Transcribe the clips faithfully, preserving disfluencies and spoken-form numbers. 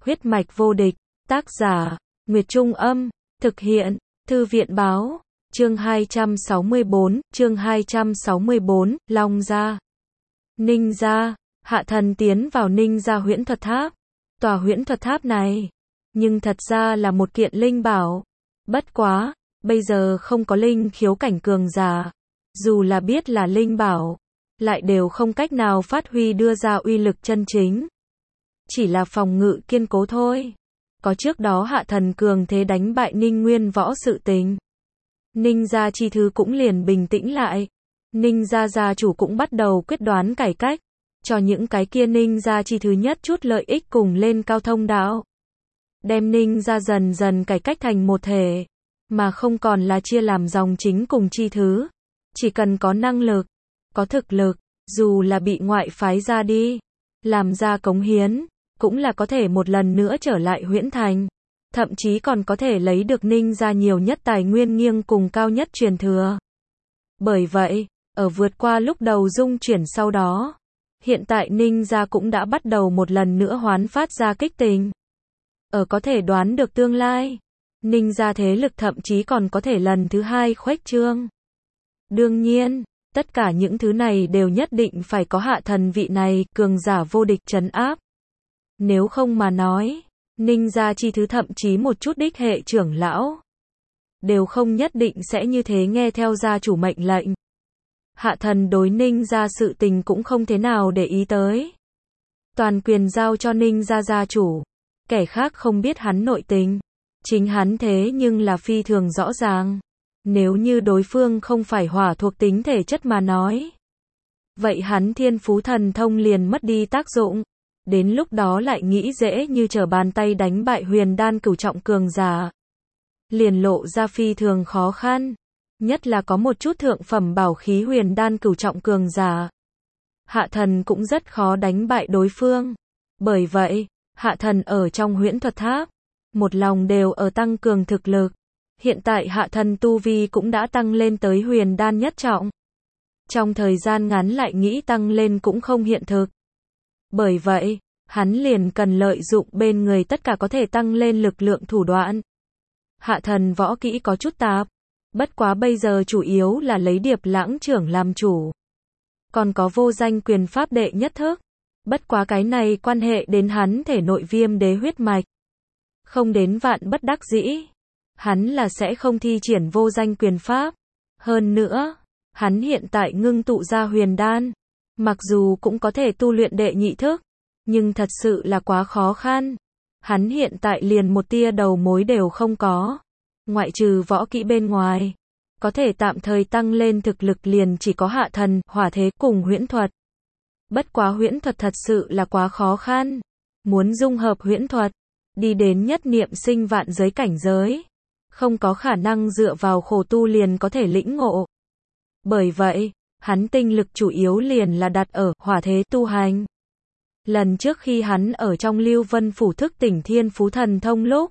Huyết mạch vô địch, tác giả, Nguyệt Trung Âm, thực hiện, Thư viện Báo, chương hai trăm sáu mươi bốn, chương hai trăm sáu mươi bốn, Long Gia. Ninh Gia, Hạ Thần tiến vào Ninh Gia huyễn thuật tháp. Tòa huyễn thuật tháp này, nhưng thật ra là một kiện linh bảo. Bất quá, bây giờ không có linh khiếu cảnh cường giả. Dù là biết là linh bảo, lại đều không cách nào phát huy đưa ra uy lực chân chính. Chỉ là phòng ngự kiên cố thôi. Có trước đó Hạ Thần cường thế đánh bại Ninh Nguyên Võ sự tình. Ninh Gia chi thứ cũng liền bình tĩnh lại. Ninh Gia gia chủ cũng bắt đầu quyết đoán cải cách. Cho những cái kia Ninh Gia chi thứ nhất chút lợi ích cùng lên cao thông đạo. Đem Ninh Gia dần dần cải cách thành một thể. Mà không còn là chia làm dòng chính cùng chi thứ. Chỉ cần có năng lực, có thực lực, dù là bị ngoại phái ra đi, làm ra cống hiến, cũng là có thể một lần nữa trở lại huyễn thành. Thậm chí còn có thể lấy được Ninh Gia nhiều nhất tài nguyên nghiêng cùng cao nhất truyền thừa. Bởi vậy, ở vượt qua lúc đầu dung chuyển sau đó, hiện tại Ninh Gia cũng đã bắt đầu một lần nữa hoán phát ra kích tình. Ở có thể đoán được tương lai, Ninh Gia thế lực thậm chí còn có thể lần thứ hai khuếch trương. Đương nhiên, tất cả những thứ này đều nhất định phải có Hạ Thần vị này cường giả vô địch trấn áp. Nếu không mà nói, Ninh Gia chi thứ thậm chí một chút đích hệ trưởng lão đều không nhất định sẽ như thế nghe theo gia chủ mệnh lệnh. Hạ Thần đối Ninh Gia sự tình cũng không thế nào để ý tới. Toàn quyền giao cho Ninh Gia gia chủ, kẻ khác không biết hắn nội tình, chính hắn thế nhưng là phi thường rõ ràng. Nếu như đối phương không phải hỏa thuộc tính thể chất mà nói, vậy hắn thiên phú thần thông liền mất đi tác dụng. Đến lúc đó lại nghĩ dễ như trở bàn tay đánh bại huyền đan cửu trọng cường giả, liền lộ ra phi thường khó khăn. Nhất là có một chút thượng phẩm bảo khí huyền đan cửu trọng cường giả, Hạ Thần cũng rất khó đánh bại đối phương. Bởi vậy, Hạ Thần ở trong huyễn thuật tháp, một lòng đều ở tăng cường thực lực. Hiện tại Hạ Thần tu vi cũng đã tăng lên tới huyền đan nhất trọng. Trong thời gian ngắn lại nghĩ tăng lên cũng không hiện thực. Bởi vậy, hắn liền cần lợi dụng bên người tất cả có thể tăng lên lực lượng thủ đoạn. Hạ Thần võ kỹ có chút tạp, bất quá bây giờ chủ yếu là lấy Điệp Lãng trưởng làm chủ. Còn có vô danh quyền pháp đệ nhất thức, bất quá cái này quan hệ đến hắn thể nội viêm đế huyết mạch. Không đến vạn bất đắc dĩ, hắn là sẽ không thi triển vô danh quyền pháp. Hơn nữa, hắn hiện tại ngưng tụ ra huyền đan, mặc dù cũng có thể tu luyện đệ nhị thức, nhưng thật sự là quá khó khăn. Hắn hiện tại liền một tia đầu mối đều không có. Ngoại trừ võ kỹ bên ngoài, có thể tạm thời tăng lên thực lực liền chỉ có Hạ Thần, hỏa thế cùng huyễn thuật. Bất quá huyễn thuật thật sự là quá khó khăn. Muốn dung hợp huyễn thuật, đi đến nhất niệm sinh vạn giới cảnh giới, không có khả năng dựa vào khổ tu liền có thể lĩnh ngộ. Bởi vậy, hắn tinh lực chủ yếu liền là đặt ở hỏa thế tu hành. Lần trước khi hắn ở trong Lưu Vân Phủ thức tỉnh thiên phú thần thông lúc,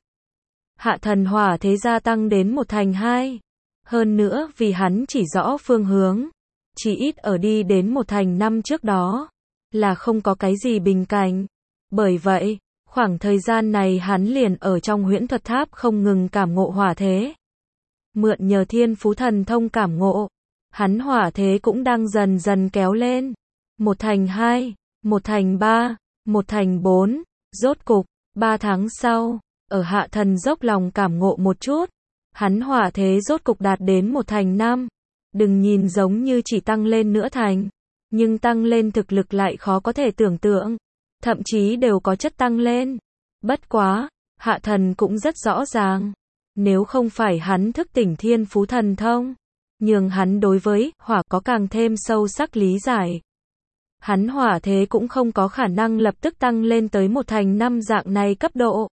Hạ Thần hỏa thế gia tăng đến một thành hai. Hơn nữa vì hắn chỉ rõ phương hướng, chỉ ít ở đi đến một thành năm trước đó, là không có cái gì bình cảnh. Bởi vậy, khoảng thời gian này hắn liền ở trong huyễn thuật tháp không ngừng cảm ngộ hỏa thế. Mượn nhờ thiên phú thần thông cảm ngộ, hắn hỏa thế cũng đang dần dần kéo lên. Một thành hai, một thành ba, một thành bốn, rốt cục, ba tháng sau, ở Hạ Thần dốc lòng cảm ngộ một chút, hắn hỏa thế rốt cục đạt đến một thành năm. Đừng nhìn giống như chỉ tăng lên nửa thành, nhưng tăng lên thực lực lại khó có thể tưởng tượng, thậm chí đều có chất tăng lên. Bất quá, Hạ Thần cũng rất rõ ràng, nếu không phải hắn thức tỉnh thiên phú thần thông, nhường hắn đối với hỏa có càng thêm sâu sắc lý giải, hắn hỏa thế cũng không có khả năng lập tức tăng lên tới một thành năm dạng này cấp độ.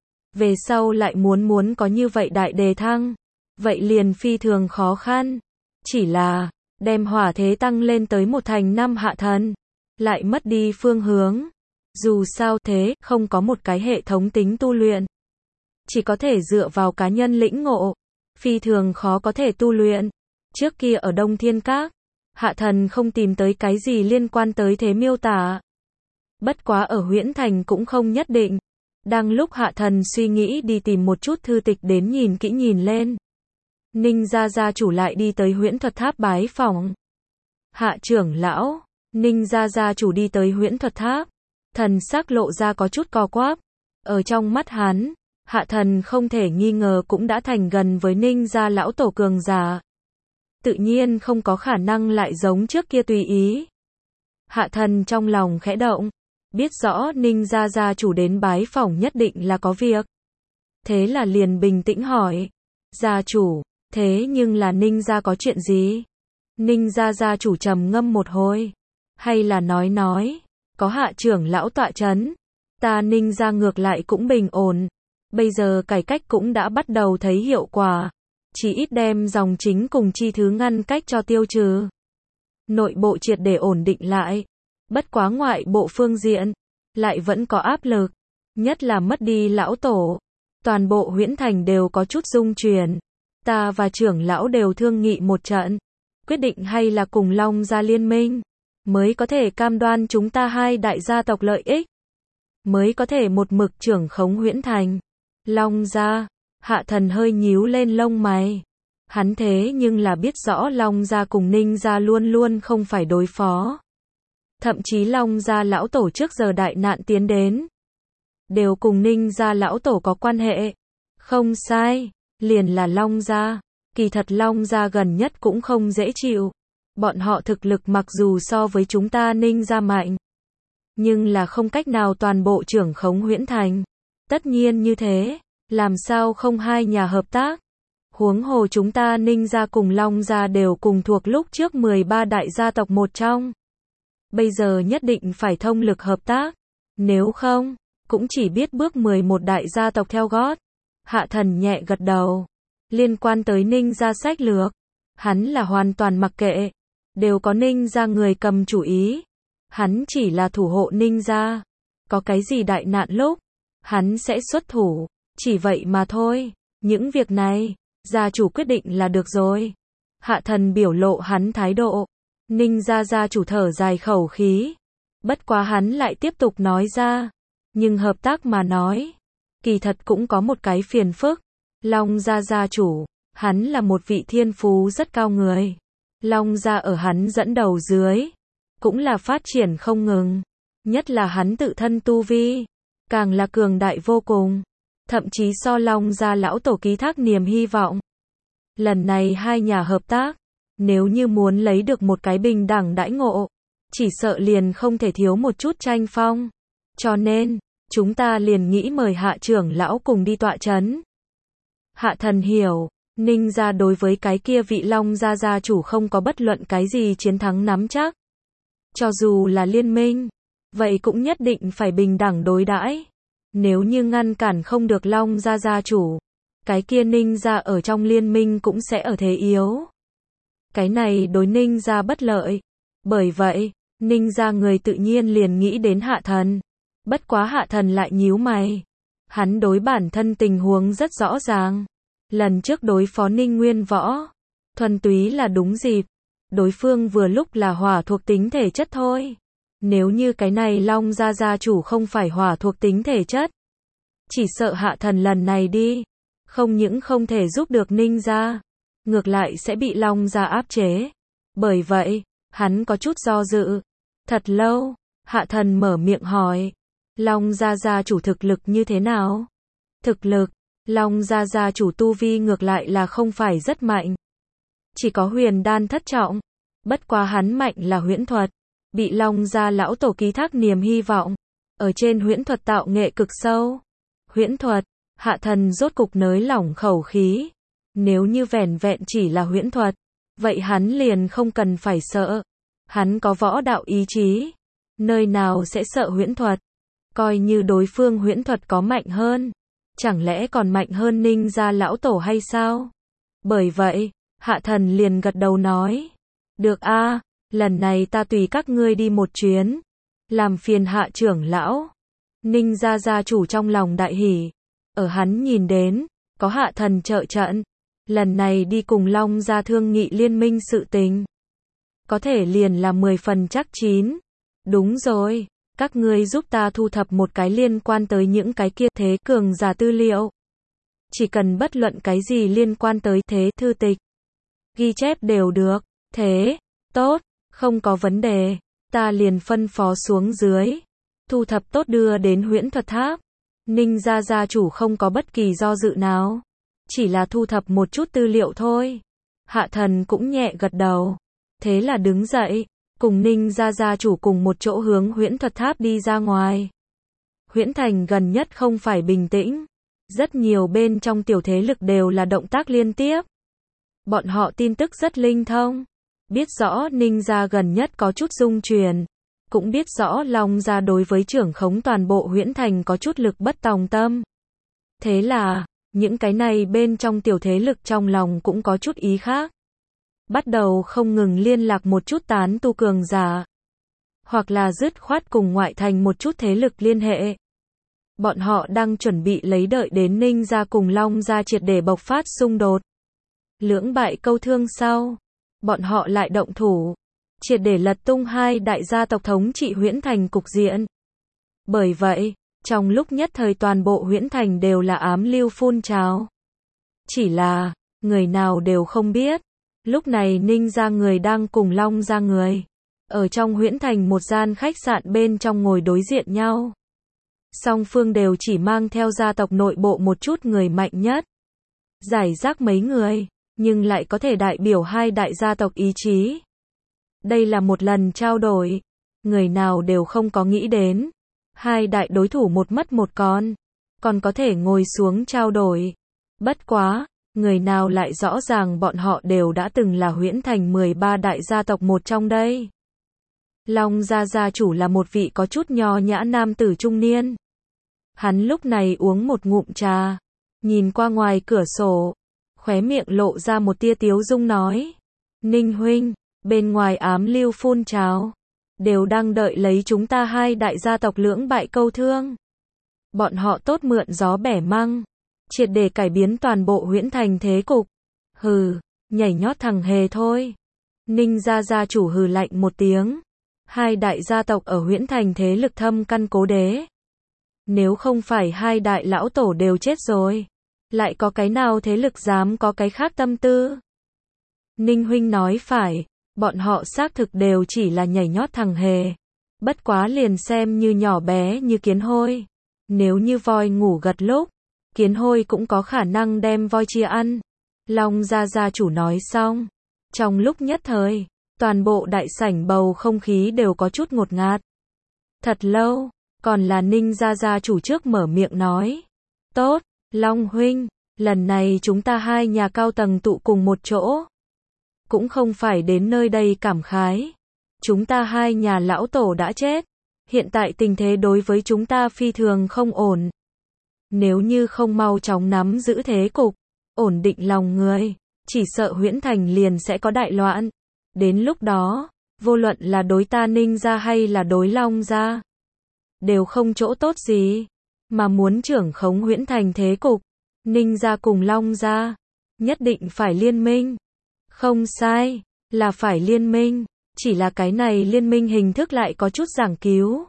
Về sau lại muốn muốn có như vậy đại đề thăng, vậy liền phi thường khó khăn. Chỉ là, đem hỏa thế tăng lên tới một thành năm Hạ Thần, lại mất đi phương hướng. Dù sao thế, không có một cái hệ thống tính tu luyện. Chỉ có thể dựa vào cá nhân lĩnh ngộ, phi thường khó có thể tu luyện. Trước kia ở Đông Thiên Các, Hạ Thần không tìm tới cái gì liên quan tới thế miêu tả. Bất quá ở Huyễn Thành cũng không nhất định. Đang lúc Hạ Thần suy nghĩ đi tìm một chút thư tịch đến nhìn kỹ nhìn lên. Ninh gia gia chủ lại đi tới huyễn thuật tháp bái phỏng. Hạ trưởng lão, Ninh gia gia chủ đi tới huyễn thuật tháp. Thần sắc lộ ra có chút co quắp. Ở trong mắt hắn, Hạ Thần không thể nghi ngờ cũng đã thành gần với Ninh gia lão tổ cường giả. Tự nhiên không có khả năng lại giống trước kia tùy ý. Hạ Thần trong lòng khẽ động, biết rõ Ninh gia gia chủ đến bái phỏng nhất định là có việc. Thế là liền bình tĩnh hỏi, gia chủ, thế nhưng là Ninh gia có chuyện gì? Ninh gia gia chủ trầm ngâm một hồi, hay là nói nói, có Hạ trưởng lão tọa chấn, ta Ninh gia ngược lại cũng bình ổn. Bây giờ cải cách cũng đã bắt đầu thấy hiệu quả, chỉ ít đem dòng chính cùng chi thứ ngăn cách cho tiêu trừ. Nội bộ triệt để ổn định lại, bất quá ngoại bộ phương diện, lại vẫn có áp lực, nhất là mất đi lão tổ. Toàn bộ huyễn thành đều có chút rung chuyển, ta và trưởng lão đều thương nghị một trận, quyết định hay là cùng Long gia liên minh, mới có thể cam đoan chúng ta hai đại gia tộc lợi ích, mới có thể một mực trưởng khống huyễn thành. Long gia, Hạ Thần hơi nhíu lên lông mày. Hắn thế nhưng là biết rõ Long gia cùng Ninh gia luôn luôn không phải đối phó. Thậm chí Long gia lão tổ trước giờ đại nạn tiến đến, đều cùng Ninh gia lão tổ có quan hệ. Không sai, liền là Long gia. Kỳ thật Long gia gần nhất cũng không dễ chịu. Bọn họ thực lực mặc dù so với chúng ta Ninh gia mạnh, nhưng là không cách nào toàn bộ trưởng khống huyễn thành. Tất nhiên như thế, làm sao không hai nhà hợp tác? Huống hồ chúng ta Ninh gia cùng Long gia đều cùng thuộc lúc trước mười ba đại gia tộc một trong. Bây giờ nhất định phải thông lực hợp tác, nếu không, cũng chỉ biết bước mười một đại gia tộc theo gót. Hạ Thần nhẹ gật đầu. Liên quan tới Ninh gia sách lược, hắn là hoàn toàn mặc kệ, đều có Ninh gia người cầm chủ ý. Hắn chỉ là thủ hộ Ninh gia, có cái gì đại nạn lúc, hắn sẽ xuất thủ, chỉ vậy mà thôi. Những việc này, gia chủ quyết định là được rồi. Hạ Thần biểu lộ hắn thái độ. Ninh gia gia chủ thở dài khẩu khí. Bất quá hắn lại tiếp tục nói ra, nhưng hợp tác mà nói, kỳ thật cũng có một cái phiền phức. Long gia gia chủ, hắn là một vị thiên phú rất cao người. Long gia ở hắn dẫn đầu dưới, cũng là phát triển không ngừng. Nhất là hắn tự thân tu vi, càng là cường đại vô cùng. Thậm chí so Long gia lão tổ ký thác niềm hy vọng. Lần này hai nhà hợp tác, nếu như muốn lấy được một cái bình đẳng đãi ngộ, chỉ sợ liền không thể thiếu một chút tranh phong. Cho nên, chúng ta liền nghĩ mời Hạ trưởng lão cùng đi tọa chấn. Hạ Thần hiểu, Ninh gia đối với cái kia vị Long gia gia chủ không có bất luận cái gì chiến thắng nắm chắc. Cho dù là liên minh, vậy cũng nhất định phải bình đẳng đối đãi. Nếu như ngăn cản không được Long gia gia chủ, cái kia Ninh gia ở trong liên minh cũng sẽ ở thế yếu. Cái này đối Ninh gia bất lợi. Bởi vậy, Ninh gia người tự nhiên liền nghĩ đến Hạ Thần. Bất quá Hạ Thần lại nhíu mày. Hắn đối bản thân tình huống rất rõ ràng. Lần trước đối phó Ninh Nguyên Võ, thuần túy là đúng dịp. Đối phương vừa lúc là hỏa thuộc tính thể chất thôi. Nếu như cái này Long gia gia chủ không phải hỏa thuộc tính thể chất, chỉ sợ Hạ Thần lần này đi, không những không thể giúp được Ninh gia, ngược lại sẽ bị Long gia áp chế. Bởi vậy, hắn có chút do dự. Thật lâu, Hạ Thần mở miệng hỏi, Long gia gia chủ thực lực như thế nào? Thực lực, Long gia gia chủ tu vi ngược lại là không phải rất mạnh. Chỉ có huyền đan thất trọng. Bất quá hắn mạnh là huyễn thuật, bị Long gia lão tổ ký thác niềm hy vọng. Ở trên huyễn thuật tạo nghệ cực sâu. Huyễn thuật, Hạ Thần rốt cục nới lỏng khẩu khí. Nếu như vẻn vẹn chỉ là huyễn thuật, vậy hắn liền không cần phải sợ. Hắn có võ đạo ý chí, nơi nào sẽ sợ huyễn thuật. Coi như đối phương huyễn thuật có mạnh hơn, chẳng lẽ còn mạnh hơn Ninh gia lão tổ hay sao? Bởi vậy, Hạ Thần liền gật đầu nói, được a, lần này ta tùy các ngươi đi một chuyến, làm phiền Hạ trưởng lão. Ninh gia gia chủ trong lòng đại hỉ, ở hắn nhìn đến, có Hạ Thần trợ trận, lần này đi cùng Long gia thương nghị liên minh sự tình, có thể liền là mười phần chắc chín. Đúng rồi, Các ngươi giúp ta thu thập một cái liên quan tới những cái kia thế cường giả tư liệu. Chỉ cần bất luận cái gì liên quan tới thế thư tịch, ghi chép đều được. Thế, tốt, không có vấn đề. Ta liền phân phó xuống dưới. Thu thập tốt đưa đến huyễn thuật tháp. Ninh gia gia chủ không có bất kỳ do dự nào. Chỉ là thu thập một chút tư liệu thôi. Hạ thần cũng nhẹ gật đầu. Thế là đứng dậy, cùng Ninh gia gia chủ cùng một chỗ hướng huyễn thuật tháp đi ra ngoài. Huyễn thành gần nhất không phải bình tĩnh. Rất nhiều bên trong tiểu thế lực đều là động tác liên tiếp. Bọn họ tin tức rất linh thông. Biết rõ Ninh gia gần nhất có chút dung truyền. Cũng biết rõ Long gia đối với trưởng khống toàn bộ huyễn thành có chút lực bất tòng tâm. Thế là, những cái này bên trong tiểu thế lực trong lòng cũng có chút ý khác. Bắt đầu không ngừng liên lạc một chút tán tu cường giả. Hoặc là dứt khoát cùng ngoại thành một chút thế lực liên hệ. Bọn họ đang chuẩn bị lấy đợi đến Ninh gia cùng Long gia triệt để bộc phát xung đột. Lưỡng bại câu thương sau. Bọn họ lại động thủ. Triệt để lật tung hai đại gia tộc thống trị huyễn thành cục diện. Bởi vậy, trong lúc nhất thời toàn bộ huyễn thành đều là ám lưu phun trào. Chỉ là, người nào đều không biết. Lúc này Ninh gia người đang cùng Long gia người. Ở trong huyễn thành một gian khách sạn bên trong ngồi đối diện nhau. Song phương đều chỉ mang theo gia tộc nội bộ một chút người mạnh nhất. Giải rác mấy người, nhưng lại có thể đại biểu hai đại gia tộc ý chí. Đây là một lần trao đổi. Người nào đều không có nghĩ đến. Hai đại đối thủ một mất một còn. Còn có thể ngồi xuống trao đổi. Bất quá, người nào lại rõ ràng bọn họ đều đã từng là huyễn thành mười ba đại gia tộc một trong đây. Long gia gia chủ là một vị có chút nho nhã nam tử trung niên. Hắn lúc này uống một ngụm trà. Nhìn qua ngoài cửa sổ. Khóe miệng lộ ra một tia tiếu dung nói. Ninh huynh, bên ngoài ám lưu phun trào. Đều đang đợi lấy chúng ta hai đại gia tộc lưỡng bại câu thương. Bọn họ tốt mượn gió bẻ măng. Triệt để cải biến toàn bộ huyễn thành thế cục. Hừ, nhảy nhót thằng hề thôi. Ninh gia gia chủ hừ lạnh một tiếng. Hai đại gia tộc ở huyễn thành thế lực thâm căn cố đế. Nếu không phải hai đại lão tổ đều chết rồi. Lại có cái nào thế lực dám có cái khác tâm tư? Ninh huynh nói phải. Bọn họ xác thực đều chỉ là nhảy nhót thằng hề. Bất quá liền xem như nhỏ bé như kiến hôi. Nếu như voi ngủ gật lúc, kiến hôi cũng có khả năng đem voi chia ăn. Long gia gia chủ nói xong. Trong lúc nhất thời, toàn bộ đại sảnh bầu không khí đều có chút ngột ngạt. Thật lâu, còn là Ninh gia gia chủ trước mở miệng nói. Tốt, Long huynh, lần này chúng ta hai nhà cao tầng tụ cùng một chỗ. Cũng không phải đến nơi đây cảm khái. Chúng ta hai nhà lão tổ đã chết. Hiện tại tình thế đối với chúng ta phi thường không ổn. Nếu như không mau chóng nắm giữ thế cục, ổn định lòng người, chỉ sợ huyễn thành liền sẽ có đại loạn. Đến lúc đó, vô luận là đối ta Ninh gia hay là đối Long gia, đều không chỗ tốt gì. Mà muốn trưởng khống huyễn thành thế cục, Ninh gia cùng Long gia, nhất định phải liên minh. Không sai, là phải liên minh, chỉ là cái này liên minh hình thức lại có chút giảng cứu.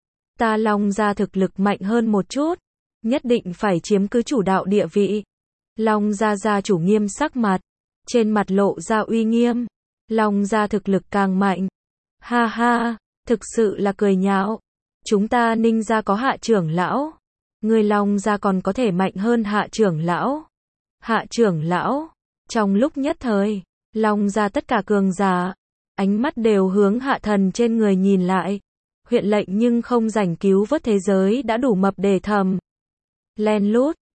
Ta Long gia thực lực mạnh hơn một chút, nhất định phải chiếm cứ chủ đạo địa vị. Long gia gia chủ nghiêm sắc mặt, trên mặt lộ ra uy nghiêm. Long gia thực lực càng mạnh. Ha ha, thực sự là cười nhạo. Chúng ta Ninh gia có Hạ trưởng lão, người Long gia còn có thể mạnh hơn Hạ trưởng lão. Hạ trưởng lão, trong lúc nhất thời, Long gia tất cả cường giả, ánh mắt đều hướng Hạ thần trên người nhìn lại. Huyện lệnh nhưng không rảnh cứu vớt thế giới đã đủ mập để thầm. Len lút,